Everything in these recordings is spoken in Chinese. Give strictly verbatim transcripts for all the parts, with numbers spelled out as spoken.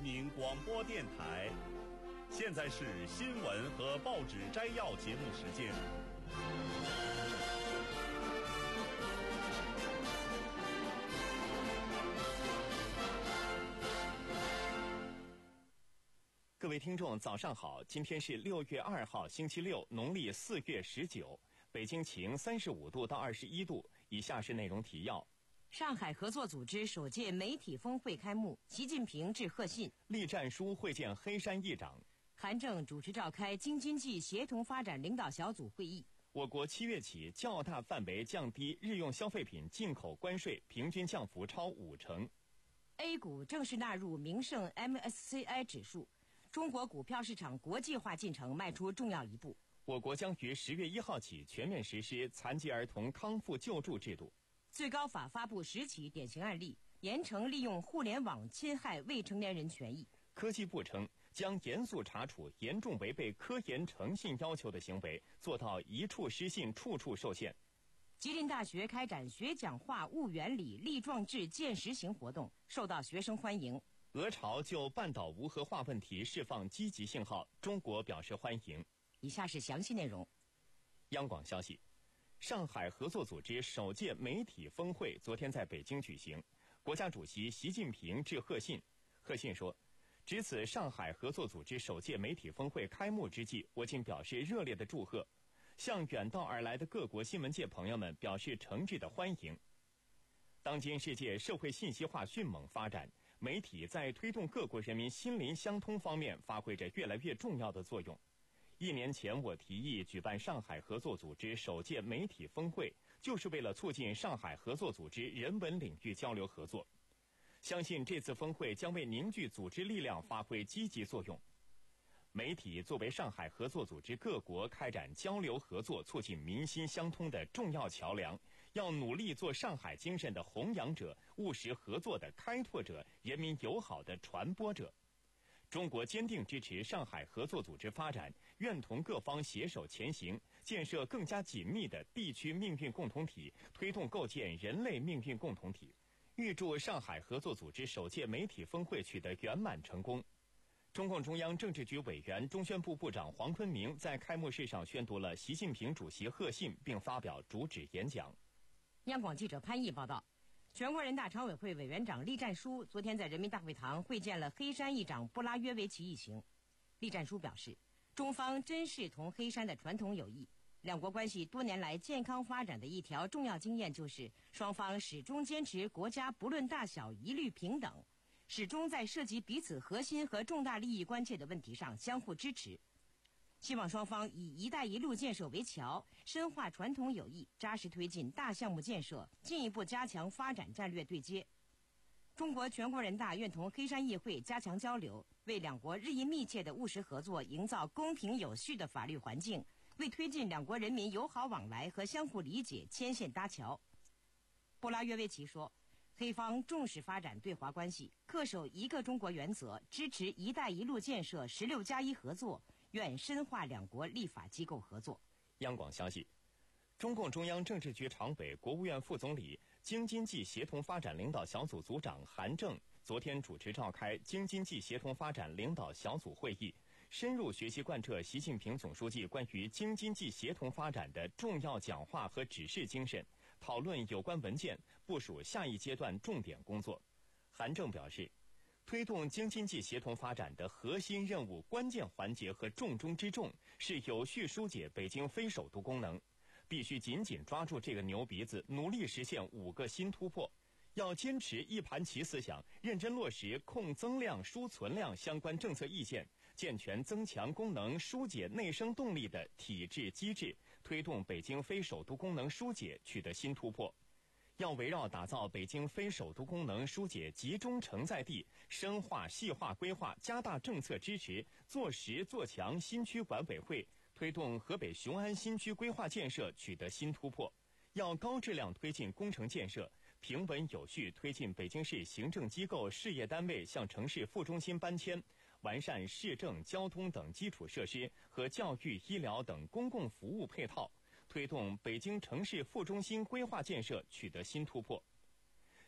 民广播电台。现在是新闻和报纸摘要节目时间。 各位听众早上好，今天是六月二号星期六，农历四月十九，北京晴三十五度到二十一度。以下是内容提要。 上海合作组织首届媒体峰会开幕，习近平致贺信。 栗战书会见黑山议长。 韩正主持召开京津冀协同发展领导小组会议。 我国七月起较大范围降低日用消费品进口关税，平均降幅超五成。 A 股正式纳入名胜 M S C I 指数，中国股票市场国际化进程迈出重要一步。 我国将于十月一号起全面实施残疾儿童康复救助制度。 最高法发布十起典型案例，严惩利用互联网侵害未成年人权益。 科技部称，将严肃查处严重违背科研诚信要求的行为，做到一处失信，处处受限。 吉林大学开展学讲话悟原理立壮志见实行活动，受到学生欢迎。 俄朝就半岛无核化问题释放积极信号，中国表示欢迎。 以下是详细内容。 央广消息，上海合作组织首届媒体峰会昨天在北京举行，国家主席习近平致贺信。贺信说，值此上海合作组织首届媒体峰会开幕之际，我谨表示热烈的祝贺，向远道而来的各国新闻界朋友们表示诚挚的欢迎。当今世界社会信息化迅猛发展，媒体在推动各国人民心灵相通方面发挥着越来越重要的作用。一年前，我提议举办上海合作组织首届媒体峰会，就是为了促进上海合作组织人文领域交流合作。相信这次峰会将为凝聚组织力量发挥积极作用。媒体作为上海合作组织各国开展交流合作、促进民心相通的重要桥梁，要努力做上海精神的弘扬者、务实合作的开拓者、人民友好的传播者。中国坚定支持上海合作组织发展，愿同各方携手前行，建设更加紧密的地区命运共同体，推动构建人类命运共同体。预祝上海合作组织首届媒体峰会取得圆满成功。中共中央政治局委员、中宣部部长黄坤明在开幕式上宣读了习近平主席贺信，并发表主旨演讲。 央广记者潘毅报道，全国人大常委会委员长栗战书昨天在人民大会堂会见了黑山议长布拉约维奇一行。栗战书表示，中方珍视同黑山的传统友谊，两国关系多年来健康发展的一条重要经验就是，双方始终坚持国家不论大小一律平等，始终在涉及彼此核心和重大利益关切的问题上相互支持。希望双方以“一带一路”建设为桥，深化传统友谊，扎实推进大项目建设，进一步加强发展战略对接。中国全国人大愿同黑山议会加强交流，为两国日益密切的务实合作营造公平有序的法律环境，为推进两国人民友好往来和相互理解牵线搭桥。布拉约维奇说，黑方重视发展对华关系，恪守一个中国原则，支持“一带一路”建设、十六加一合作，愿深化两国立法机构合作。 央广消息，中共中央政治局常委、国务院副总理、京津冀协同发展领导小组组长韩正昨天主持召开京津冀协同发展领导小组会议，深入学习贯彻习近平总书记关于京津冀协同发展的重要讲话和指示精神，讨论有关文件，部署下一阶段重点工作。韩正表示，推动京津冀协同发展的核心任务、关键环节和重中之重是有序疏解北京非首都功能，必须紧紧抓住这个牛鼻子，努力实现五个新突破。要坚持一盘棋思想，认真落实控增量、输存量相关政策意见，健全增强功能、疏解内生动力的体制机制，推动北京非首都功能疏解取得新突破。要围绕打造北京非首都功能疏解集中承载地，深化细化规划，加大政策支持，做实做强新区管委会，推动河北雄安新区规划建设取得新突破。要高质量推进工程建设，平稳有序推进北京市行政机构事业单位向城市副中心搬迁，完善市政、交通等基础设施和教育、医疗等公共服务配套，推动北京城市副中心规划建设取得新突破。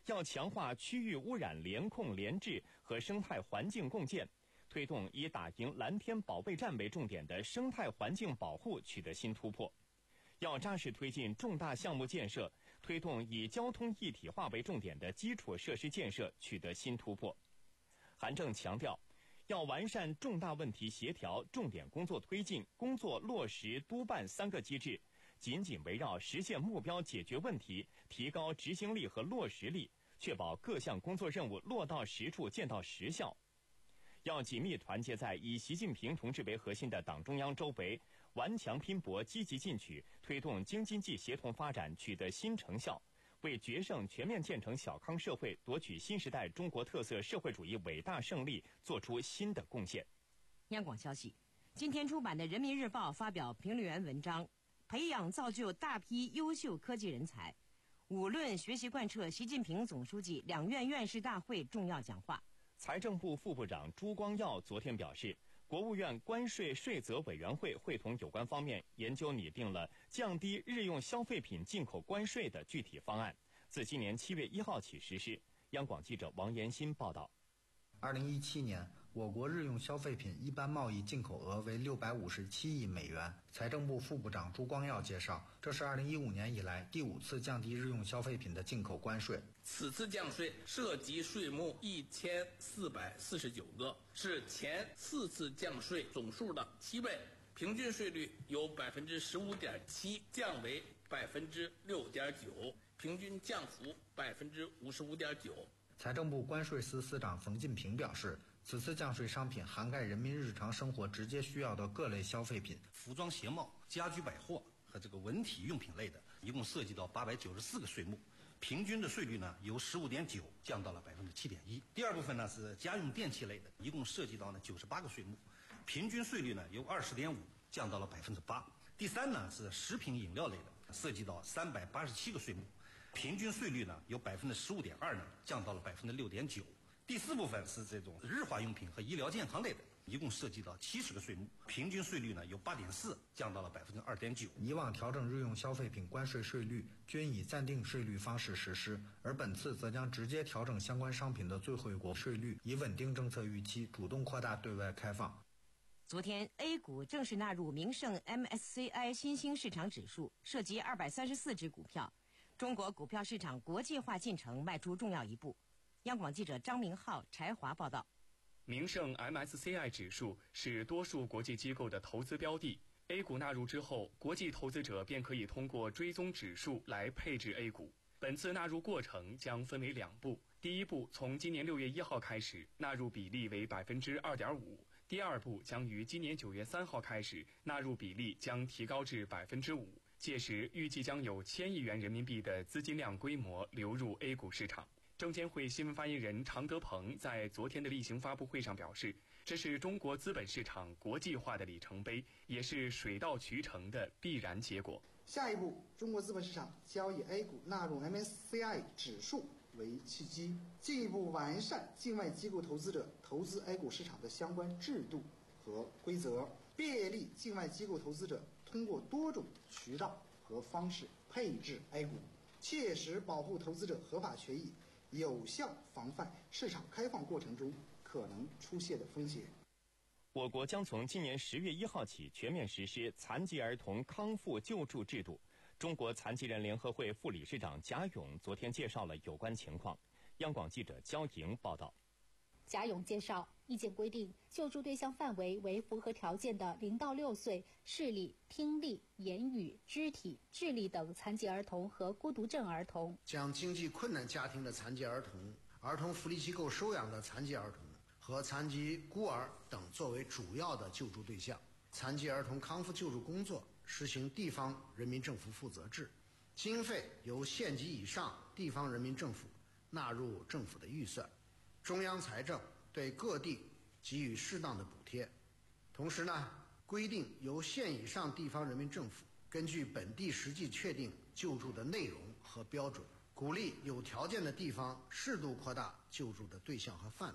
要强化区域污染联控联治和生态环境共建，推动以打赢蓝天保卫战为重点的生态环境保护取得新突破。要扎实推进重大项目建设，推动以交通一体化为重点的基础设施建设取得新突破。韩正强调，要完善重大问题协调、重点工作推进、工作落实督办三个机制，紧紧围绕实现目标解决问题，提高执行力和落实力，确保各项工作任务落到实处、见到实效。要紧密团结在以习近平同志为核心的党中央周围，顽强拼搏、积极进取，推动京津冀协同发展取得新成效，为决胜全面建成小康社会、夺取新时代中国特色社会主义伟大胜利做出新的贡献。 央广消息，今天出版的《人民日报》发表评论员文章，培养造就大批优秀科技人才，五论学习贯彻习近平总书记两院院士大会重要讲话。 财政部副部长朱光耀昨天表示，国务院关税税则委员会会同有关方面研究拟定了降低日用消费品进口关税的具体方案，自今年七月一号起实施。央广记者王延新报道。 二零一七年，我国日用消费品一般贸易进口额为六百五十七亿美元。财政部副部长朱光耀介绍，这是二零一五年以来第五次降低日用消费品的进口关税。 此次降税涉及税目一千四百四十九个，是前四次降税总数的七倍，平均税率由百分之十五点七降为百分之六点九，平均降幅百分之五十五点九。 财政部关税司司长冯进平表示，此次降税商品涵盖人民日常生活直接需要的各类消费品， 服装鞋帽、家居百货和这个文体用品类的，一共涉及到八百九十四个税目，平均的税率呢由十五点九降到了百分之七点一。第二部分呢是家用电器类的，一共涉及到呢九十八个税目，平均税率呢由二十点五降到了百分之八。第三呢是食品饮料类的，涉及到三百八十七个税目，平均税率呢由百分之十五点二呢降到了百分之六点九。第四部分是这种日化用品和医疗健康类的，一共涉及到七十个税目，平均税率呢由八点四降到了百分之二点九。 以往调整日用消费品关税税率均以暂定税率方式实施，而本次则将直接调整相关商品的最惠国税率，以稳定政策预期，主动扩大对外开放。 昨天 A 股正式纳入名胜 M S C I 新兴市场指数，涉及二百三十四只股票，中国股票市场国际化进程迈出重要一步。央广记者张明浩、柴华报道。 名胜 M S C I 指数是多数国际机构的投资标的， A 股纳入之后，国际投资者便可以通过追踪指数来配置 A 股。本次纳入过程将分为两步，第一步从今年六月一号开始，纳入比例为百分之二点五；第二步将于今年九月三号开始，纳入比例将提高至百分之五。届时预计将有千亿元人民币的资金量规模流入 A 股市场。证监会新闻发言人常德鹏在昨天的例行发布会上表示，这是中国资本市场国际化的里程碑，也是水到渠成的必然结果。 下一步，中国资本市场将以 A 股纳入 M S C I 指数为契机，进一步完善境外机构投资者投资 A 股市场的相关制度和规则，便利境外机构投资者通过多种渠道和方式配置 A 股，切实保护投资者合法权益，有效防范市场开放过程中可能出现的风险。 我国将从今年十月一号起全面实施残疾儿童康复救助制度。中国残疾人联合会副理事长贾勇昨天介绍了有关情况。央广记者焦莹报道。 贾勇介绍，意见规定，救助对象范围为符合条件的零到六岁视力、听力、言语、肢体、智力等残疾儿童和孤独症儿童， 将经济困难家庭的残疾儿童、儿童福利机构收养的残疾儿童和残疾孤儿等作为主要的救助对象。残疾儿童康复救助工作实行地方人民政府负责制，经费由县级以上地方人民政府纳入政府的预算，中央财政对各地给予适当的补贴。同时呢，规定由县以上地方人民政府根据本地实际确定救助的内容和标准，鼓励有条件的地方适度扩大救助的对象和范围。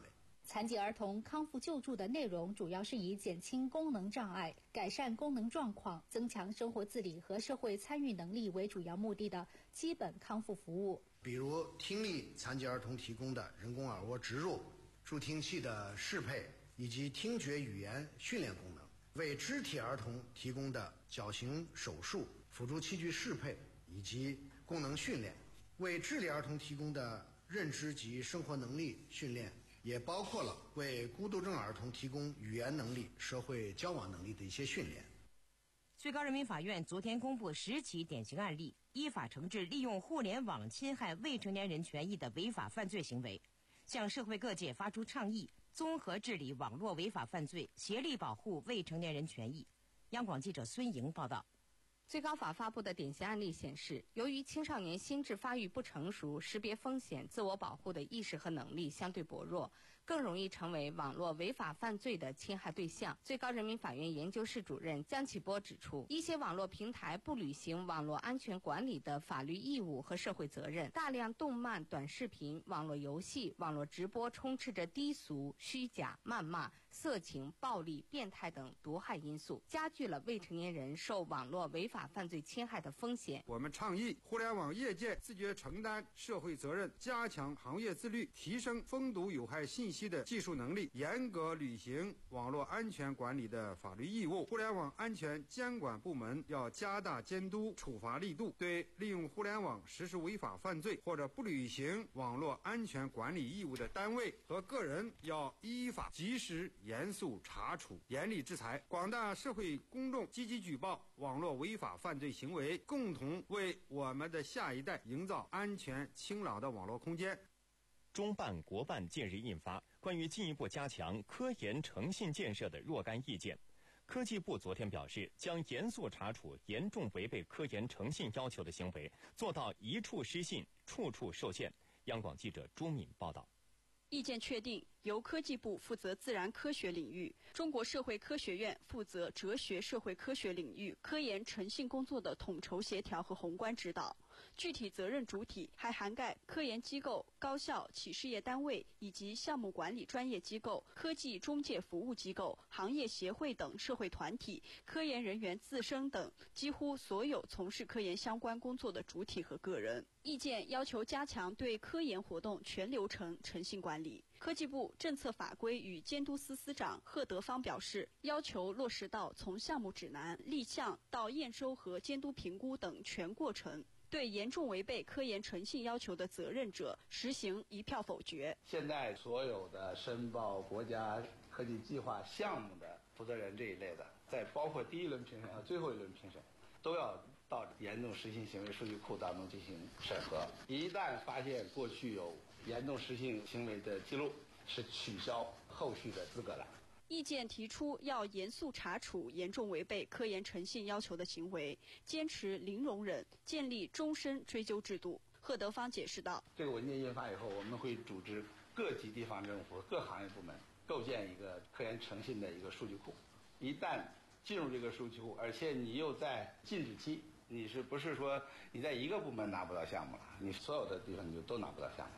残疾儿童康复救助的内容主要是以减轻功能障碍、改善功能状况、增强生活自理和社会参与能力为主要目的的基本康复服务。 比如听力残疾儿童提供的人工耳蜗植入、助听器的适配以及听觉语言训练功能，为肢体儿童提供的矫形手术、辅助器具适配以及功能训练，为智力儿童提供的认知及生活能力训练，也包括了为孤独症儿童提供语言能力、社会交往能力的一些训练。 最高人民法院昨天公布十起典型案例，依法惩治利用互联网侵害未成年人权益的违法犯罪行为，向社会各界发出倡议，综合治理网络违法犯罪，协力保护未成年人权益。央广记者孙莹报道。 最高法发布的典型案例显示，由于青少年心智发育不成熟，识别风险、自我保护的意识和能力相对薄弱，更容易成为网络违法犯罪的侵害对象。最高人民法院研究室主任江启波指出，一些网络平台不履行网络安全管理的法律义务和社会责任，大量动漫、短视频、网络游戏、网络直播充斥着低俗、虚假、谩骂、色情、暴力、变态等毒害因素，加剧了未成年人受网络违法犯罪侵害的风险。 我们倡议互联网业界自觉承担社会责任，加强行业自律，提升封堵有害信息的技术能力，严格履行网络安全管理的法律义务。互联网安全监管部门要加大监督处罚力度，对利用互联网实施违法犯罪或者不履行网络安全管理义务的单位和个人要依法及时严肃查处，严厉制裁。广大社会公众积极举报网络违法犯罪行为，共同为我们的下一代营造安全清朗的网络空间。 中办国办近日印发关于进一步加强科研诚信建设的若干意见。科技部昨天表示，将严肃查处严重违背科研诚信要求的行为，做到一处失信，处处受限。央广记者朱敏报道。 意见确定，由科技部负责自然科学领域，中国社会科学院负责哲学社会科学领域科研诚信工作的统筹协调和宏观指导。具体责任主体还涵盖科研机构、高校、企事业单位以及项目管理专业机构、科技中介服务机构、行业协会等社会团体、科研人员自身等几乎所有从事科研相关工作的主体和个人。意见要求加强对科研活动全流程诚信管理。科技部政策法规与监督司司长贺德芳表示，要求落实到从项目指南、立项到验收和监督评估等全过程。对严重违背科研诚信要求的责任者实行一票否决。 现在所有的申报国家科技计划项目的负责人这一类的，在包括第一轮评审和最后一轮评审，都要到严重失信行为数据库当中进行审核。一旦发现过去有严重失信行为的记录，是取消后续的资格的。 意见提出要严肃查处严重违背科研诚信要求的行为，坚持零容忍，建立终身追究制度。贺德芳解释道：“ 这个文件印发以后，我们会组织各级地方政府、各行业部门构建一个科研诚信的一个数据库。一旦进入这个数据库，而且你又在禁止期，你是不是说你在一个部门拿不到项目了？你所有的地方你就都拿不到项目。”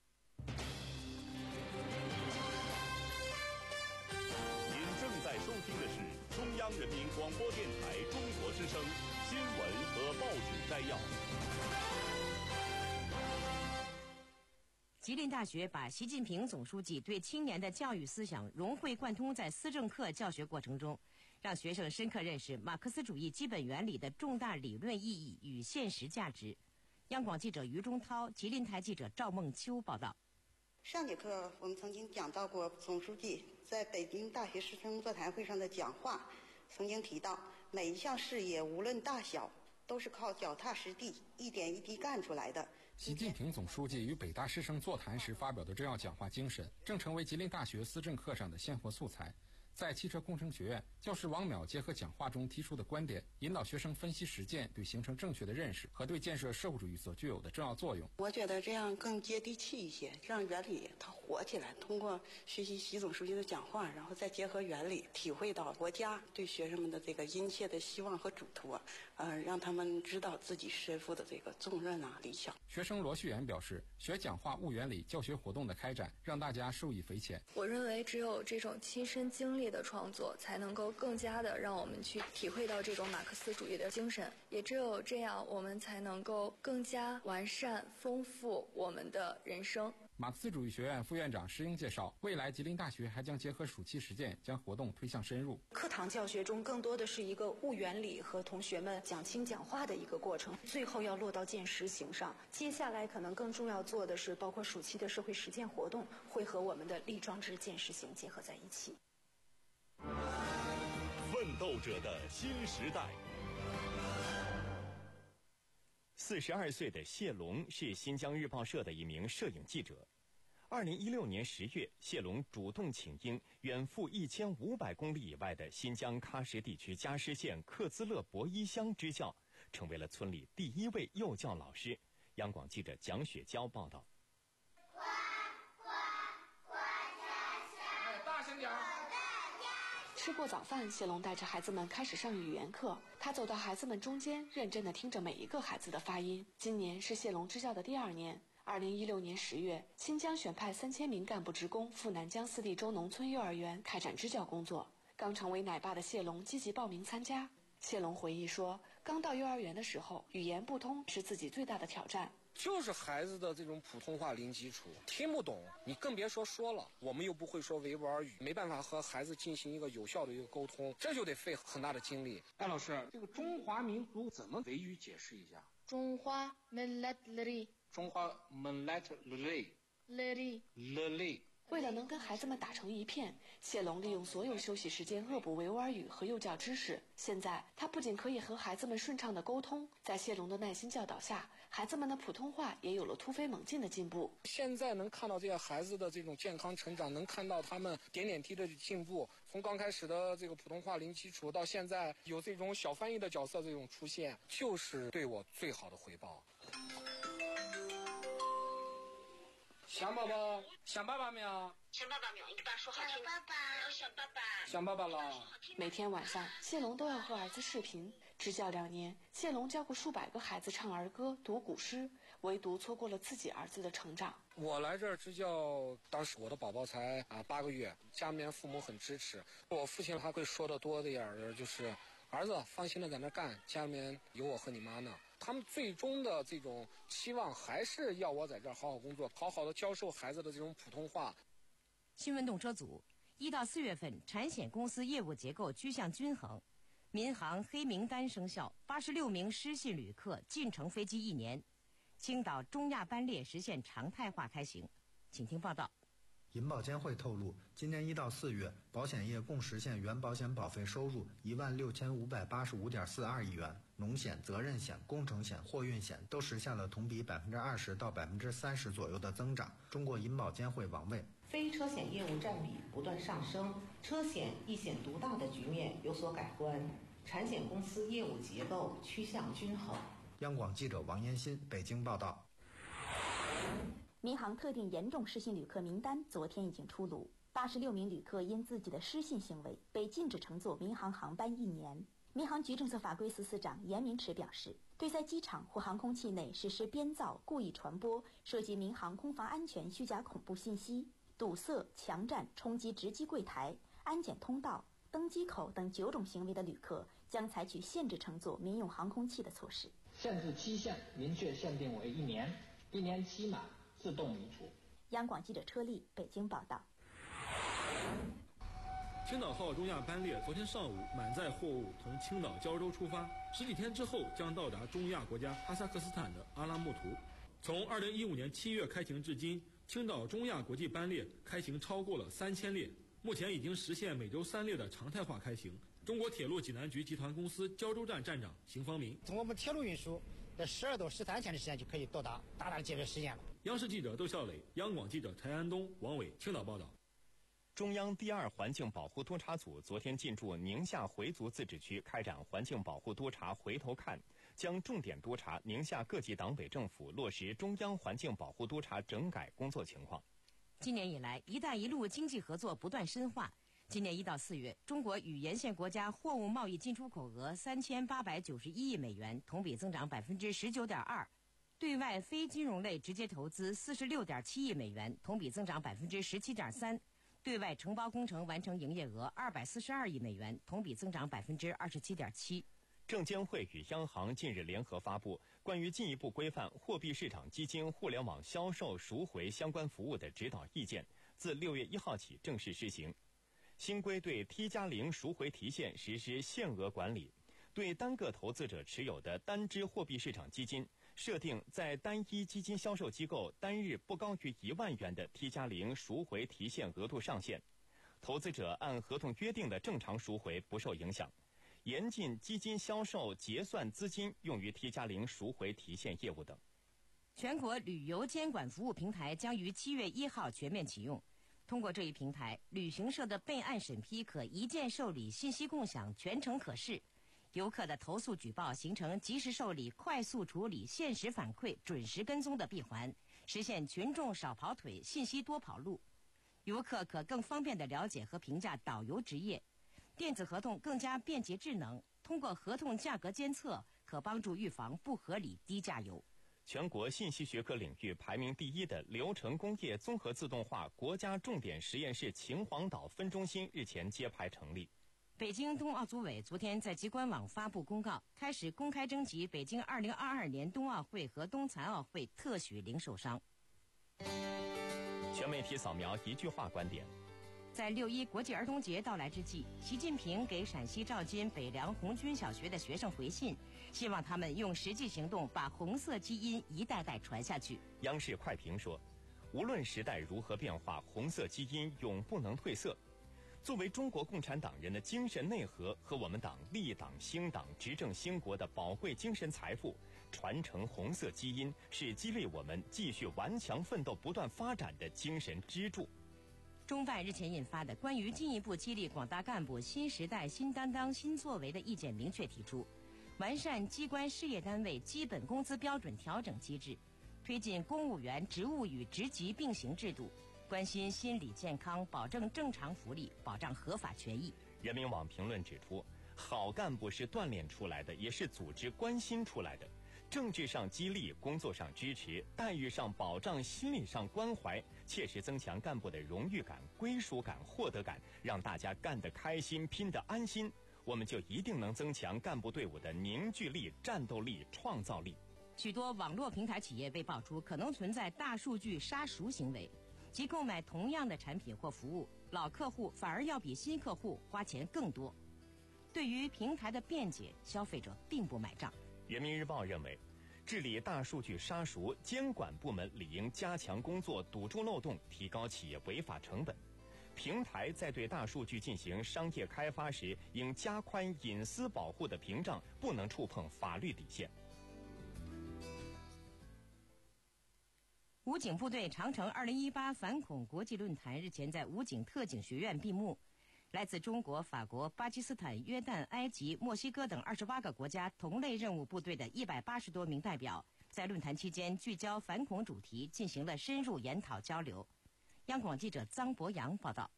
在收听的是中央人民广播电台中国之声新闻和报纸摘要。 吉林大学把习近平总书记对青年的教育思想融会贯通在思政课教学过程中，让学生深刻认识马克思主义基本原理的重大理论意义与现实价值。央广记者于中涛、吉林台记者赵梦秋报道。 上节课我们曾经讲到过总书记在北京大学师生座谈会上的讲话，曾经提到每一项事业无论大小都是靠脚踏实地一点一滴干出来的。 习近平总书记与北大师生座谈时发表的重要讲话精神，正成为吉林大学思政课上的鲜活素材。 在汽车工程学院，教师王淼结合讲话中提出的观点，引导学生分析实践，对形成正确的认识和对建设社会主义所具有的重要作用。 我觉得这样更接地气一些，让原理它活起来。通过学习习总书记的讲话，然后再结合原理，体会到国家对学生们的这个殷切的希望和嘱托，呃，让他们知道自己身负的这个重任啊、理想。 学生罗旭元表示，学讲话悟原理教学活动的开展，让大家受益匪浅。 我认为，只有这种亲身经历的创作，才能够更加的让我们去体会到这种马克思主义的精神。也只有这样，我们才能够更加完善、丰富我们的人生。 马克思主义学院副院长石英介绍，未来吉林大学还将结合暑期实践，将活动推向深入。 课堂教学中更多的是一个悟原理和同学们讲清讲话的一个过程，最后要落到见实行上。接下来可能更重要做的是，包括暑期的社会实践活动，会和我们的立壮志见实行结合在一起。 奋斗者的新时代。 四十二岁的谢龙是新疆日报社的一名摄影记者。二零一六年十月，谢龙主动请缨，远赴一千五百公里以外的新疆喀什地区加什县克孜勒博依乡支教，成为了村里第一位幼教老师。央广记者蒋雪娇报道。 大声点！吃过早饭，谢龙带着孩子们开始上语言课。他走到孩子们中间，认真地听着每一个孩子的发音。今年是谢龙支教的第二年。二零一六年十月，新疆选派三千名干部职工赴南疆四地州农村幼儿园开展支教工作。刚成为奶爸的谢龙积极报名参加。谢龙回忆说，刚到幼儿园的时候，语言不通是自己最大的挑战。 就是孩子的这种普通话零基础，听不懂，你更别说说了。我们又不会说维吾尔语，没办法和孩子进行一个有效的一个沟通，这就得费很大的精力。 艾老师，这个中华民族怎么维语解释一下？ 中华 millet liri， 中华 millet liri liri liri。 为了能跟孩子们打成一片，谢龙利用所有休息时间恶补维吾尔语和幼教知识。现在他不仅可以和孩子们顺畅的沟通，在谢龙的耐心教导下，孩子们的普通话也有了突飞猛进的进步。 现在能看到这些孩子的这种健康成长，能看到他们点点滴滴的进步，从刚开始的这个普通话零基础，到现在有这种小翻译的角色这种出现，就是对我最好的回报。想宝宝，想爸爸没有？ 想爸爸没有？你爸说好听。想爸爸，想爸爸， 想爸爸了。 每天晚上，谢龙都要和儿子视频。支教两年，谢龙教过数百个孩子唱儿歌、读古诗，唯独错过了自己儿子的成长。 我来这儿支教，当时我的宝宝才啊八个月，家里面父母很支持。我父亲还会说的多的点儿，就是儿子放心的在那干，家里面有我和你妈呢。他们最终的这种期望还是要我在这儿好好工作，好好的教授孩子的这种普通话。 新闻动车组一到四月份，产险公司业务结构趋向均衡，民航黑名单生效，八十六名失信旅客禁乘飞机一年。青岛中亚班列实现常态化开行，请听报道。 银保监会透露，今年一到四月，保险业共实现原保险保费收入一万六千五百八十五点四二亿元，农险、责任险、工程险、货运险都实现了同比百分之二十到百分之三十左右的增长。中国银保监会网卫， 非车险业务占比不断上升，车险一险独大的局面有所改观，产险公司业务结构趋向均衡。 央广记者王延新北京报道。 民航特定严重失信旅客名单昨天已经出炉，八十六名旅客因自己的失信行为被禁止乘坐民航航班一年。民航局政策法规司司长严明池表示，对在机场或航空器内实施编造、故意传播涉及民航空防安全虚假恐怖信息、堵塞、强占、冲击值机柜台、安检通道、登机口等九种行为的旅客，将采取限制乘坐民用航空器的措施。 限制期限明确限定为一年，一年期满自动移除。 央广记者车丽北京报道。 青岛号中亚班列昨天上午满载货物从青岛胶州出发，十几天之后将到达中亚国家哈萨克斯坦的阿拉木图。从二零一五年七月开行至今，青岛中亚国际班列开行超过了三千列，目前已经实现每周三列的常态化开行。中国铁路济南局集团公司胶州站站长邢方明， 从我们铁路运输在十二到十三天的时间就可以到达，大大节约时间了。 央视记者窦笑磊，央广记者陈安东、王伟青岛报道。 中央第二环境保护督察组昨天进驻宁夏回族自治区，开展环境保护督察回头看，将重点督查宁夏各级党委政府落实中央环境保护督察整改工作情况。 今年以来，“一带一路”经济合作不断深化。今年一到四月，中国与沿线国家货物贸易进出口额三千八百九十一亿美元，同比增长百分之十九点二；对外非金融类直接投资四十六点七亿美元，同比增长百分之十七点三；对外承包工程完成营业额二百四十二亿美元，同比增长百分之二十七点七。 证监会与央行近日联合发布关于进一步规范货币市场基金互联网销售赎回相关服务的指导意见，自六月一号起正式施行。新规对 T 加零赎回提现实施限额管理，对单个投资者持有的单只货币市场基金设定在单一基金销售机构单日不高于一万元的 T 加零赎回提现额度上限，投资者按合同约定的正常赎回不受影响。严禁基金销售结算资金用于 T 加零赎回提现业务等。 全国旅游监管服务平台将于七月一号全面启用。通过这一平台，旅行社的备案审批可一键受理，信息共享，全程可视；游客的投诉举报形成及时受理、快速处理、限时反馈、准时跟踪的闭环，实现群众少跑腿、信息多跑路。游客可更方便地了解和评价导游职业。电子合同更加便捷智能，通过合同价格监测，可帮助预防不合理低价游。 全国信息学科领域排名第一的流程工业综合自动化国家重点实验室秦皇岛分中心日前揭牌成立。 北京冬奥组委昨天在其官网发布公告，开始公开征集北京二零二二年冬奥会和冬残奥会特许零售商。 全媒体扫描一句话观点。 在六一国际儿童节到来之际，习近平给陕西赵金北梁红军小学的学生回信，希望他们用实际行动把红色基因一代代传下去。 央视快评说，无论时代如何变化，红色基因永不能褪色。作为中国共产党人的精神内核和我们党立党兴党、执政兴国的宝贵精神财富，传承红色基因是激励我们继续顽强奋斗、不断发展的精神支柱。 中办日前印发的关于进一步激励广大干部新时代新担当新作为的意见明确提出，完善机关事业单位基本工资标准调整机制，推进公务员职务与职级并行制度，关心心理健康，保证正常福利，保障合法权益。 人民网评论指出，好干部是锻炼出来的，也是组织关心出来的。政治上激励，工作上支持，待遇上保障，心理上关怀，切实增强干部的荣誉感、归属感、获得感，让大家干得开心、拼得安心，我们就一定能增强干部队伍的凝聚力、战斗力、创造力。 许多网络平台企业被爆出可能存在大数据杀熟行为，即购买同样的产品或服务，老客户反而要比新客户花钱更多。对于平台的便捷，消费者并不买账。 人民日报认为，治理大数据杀熟，监管部门理应加强工作，堵住漏洞，提高企业违法成本。平台在对大数据进行商业开发时，应加宽隐私保护的屏障，不能触碰法律底线。 武警部队长城二零一八反恐国际论坛日前在武警特警学院闭幕。来自中国、法国、巴基斯坦、约旦、埃及、墨西哥等二十八个国家同类任务部队的一百八十多名代表，在论坛期间聚焦反恐主题，进行了深入研讨交流。央广记者臧博洋报道。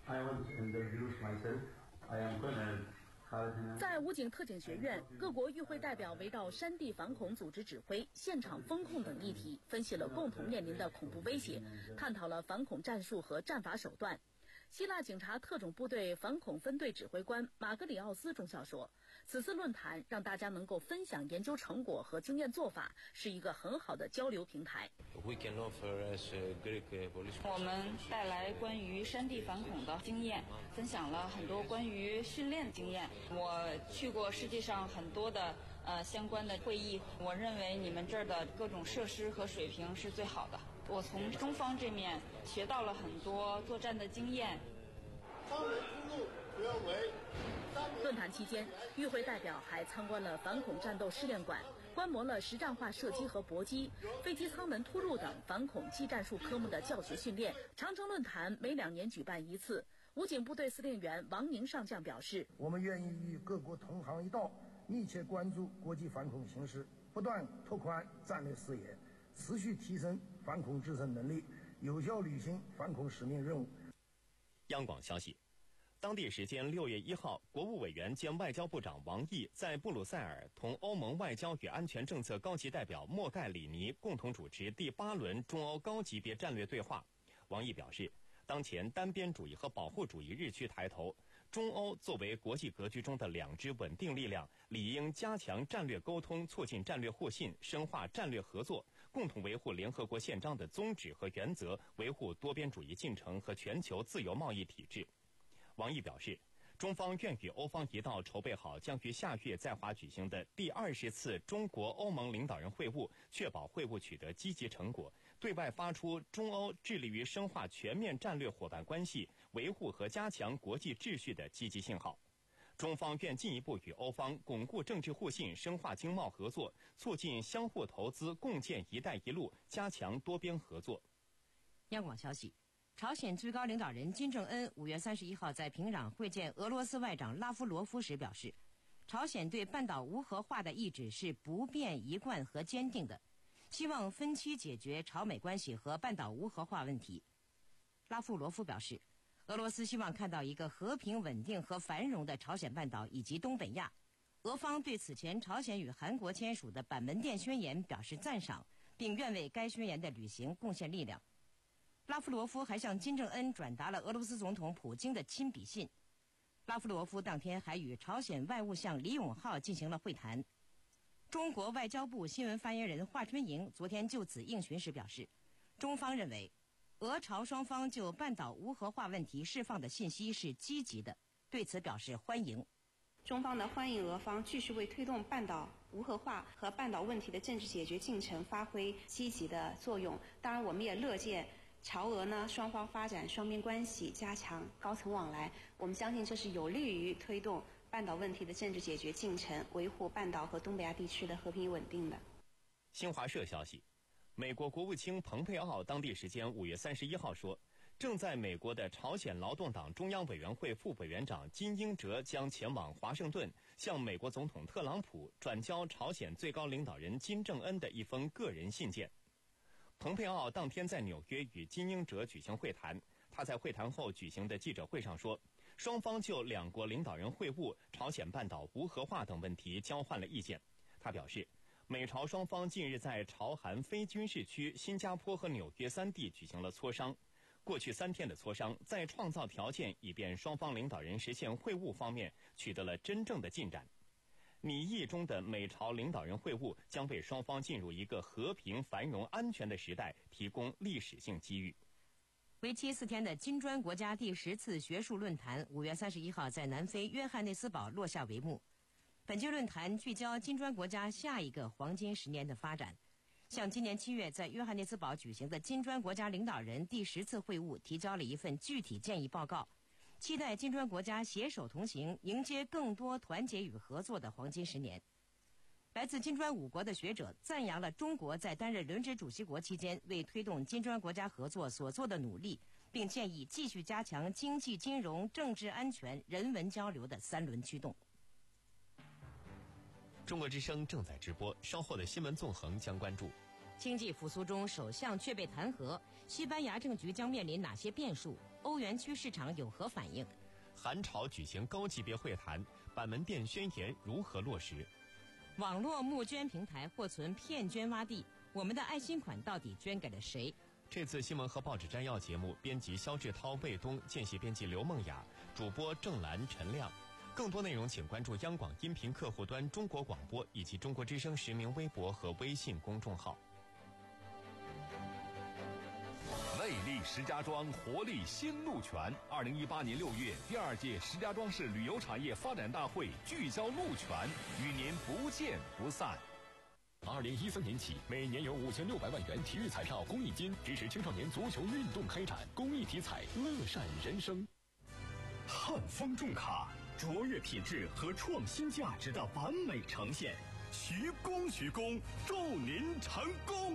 在武警特警学院，各国与会代表围绕山地反恐组织指挥、现场风控等议题，分析了共同面临的恐怖威胁，探讨了反恐战术和战法手段。希腊警察特种部队反恐分队指挥官马格里奥斯中校说，此次论坛让大家能够分享研究成果和经验做法，是一个很好的交流平台。 我们带来关于山地反恐的经验，分享了很多关于训练经验。我去过世界上很多的呃相关的会议，我认为你们这儿的各种设施和水平是最好的。我从中方这面学到了很多作战的经验。 论坛期间，与会代表还参观了反恐战斗试验馆，关观摩了实战化射击和搏击、飞机舱门突入等反恐技战术科目的教学训练。长城论坛每两年举办一次。武警部队司令员王宁上将表示， 我们愿意与各国同行一道，密切关注国际反恐形势，不断拓宽战略视野，持续提升反恐自身能力，有效履行反恐使命任务。 央广消息，当地时间六月一号，国务委员兼外交部长王毅在布鲁塞尔同欧盟外交与安全政策高级代表莫盖里尼共同主持第八轮中欧高级别战略对话。王毅表示，当前单边主义和保护主义日趋抬头，中欧作为国际格局中的两支稳定力量，理应加强战略沟通，促进战略互信，深化战略合作，共同维护联合国宪章的宗旨和原则，维护多边主义进程和全球自由贸易体制。王毅表示，中方愿与欧方一道筹备好将于下月在华举行的第二十次中国欧盟领导人会晤，确保会晤取得积极成果，对外发出中欧致力于深化全面战略伙伴关系、维护和加强国际秩序的积极信号。中方愿进一步与欧方巩固政治互信，深化经贸合作，促进相互投资，共建“一带一路”，加强多边合作。 央广消息，朝鲜最高领导人金正恩五月三十一号在平壤会见俄罗斯外长拉夫罗夫时表示，朝鲜对半岛无核化的意志是不变、一贯和坚定的，希望分期解决朝美关系和半岛无核化问题。拉夫罗夫表示，俄罗斯希望看到一个和平、稳定和繁荣的朝鲜半岛以及东北亚。俄方对此前朝鲜与韩国签署的板门店宣言表示赞赏，并愿为该宣言的履行贡献力量。拉夫罗夫还向金正恩转达了俄罗斯总统普京的亲笔信。拉夫罗夫当天还与朝鲜外务相李永浩进行了会谈。中国外交部新闻发言人华春莹昨天就此应询时表示，中方认为俄朝双方就半岛无核化问题释放的信息是积极的，对此表示欢迎。 中方呢欢迎俄方继续为推动半岛无核化和半岛问题的政治解决进程发挥积极的作用。当然，我们也乐见朝俄呢双方发展双边关系，加强高层往来。我们相信这是有利于推动半岛问题的政治解决进程，维护半岛和东北亚地区的和平与稳定的。 新华社消息，美国国务卿蓬佩奥当地时间五月三十一号说，正在美国的朝鲜劳动党中央委员会副委员长金英哲将前往华盛顿，向美国总统特朗普转交朝鲜最高领导人金正恩的一封个人信件。蓬佩奥当天在纽约与金英哲举行会谈，他在会谈后举行的记者会上说，双方就两国领导人会晤、朝鲜半岛无核化等问题交换了意见。他表示，美朝双方近日在朝韩非军事区新加坡和纽约三地举行了磋商。过去三天的磋商，在创造条件以便双方领导人实现会晤方面取得了真正的进展。拟议中的美朝领导人会晤将为双方进入一个和平、繁荣、安全的时代提供历史性机遇。 为期四天的金砖国家第十次学术论坛五月三十一号在南非约翰内斯堡落下帷幕。本届论坛聚焦金砖国家下一个黄金十年的发展，向今年七月在约翰内斯堡举行的金砖国家领导人第十次会晤提交了一份具体建议报告，期待金砖国家携手同行，迎接更多团结与合作的黄金十年。来自金砖五国的学者赞扬了中国在担任轮值主席国期间为推动金砖国家合作所做的努力，并建议继续加强经济、金融、政治安全、人文交流的三轮驱动。 中国之声正在直播，稍后的新闻纵横将关注： 经济复苏中，首相却被弹劾，西班牙政局将面临哪些变数？欧元区市场有何反应？ 韩朝举行高级别会谈，板门店宣言如何落实？ 网络募捐平台或存骗捐洼地，我们的爱心款到底捐给了谁？ 这次新闻和报纸摘要节目，编辑肖志涛、魏东，见习编辑刘梦雅，主播郑兰、陈亮。更多内容请关注央广音频客户端中国广播以及中国之声实名微博和微信公众号。 魅力石家庄，活力新路权。二零一八年六月，第二届石家庄市旅游产业发展大会聚焦路权，与您不见不散。 二零一三年起，每年有五千六百万元体育彩票公益金，支持青少年足球运动开展。公益体彩，乐善人生。 汉方重卡，卓越品质和创新价值的完美呈现。 徐工徐工，祝您成功！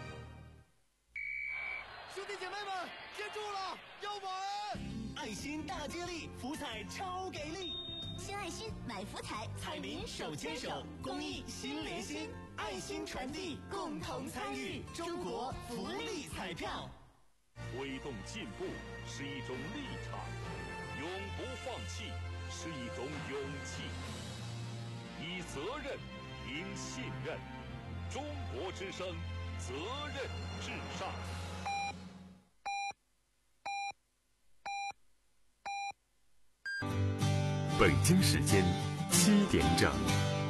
兄弟姐妹们，接住了，要稳！ 爱心大接力，福彩超给力！ 新爱心买福彩， 彩民手牵手，公益心连心，爱心传递，共同参与，中国福利彩票。 推动进步是一种立场，永不放弃是一种勇气。以责任赢信任，中国之声，责任至上。 北京时间七点整。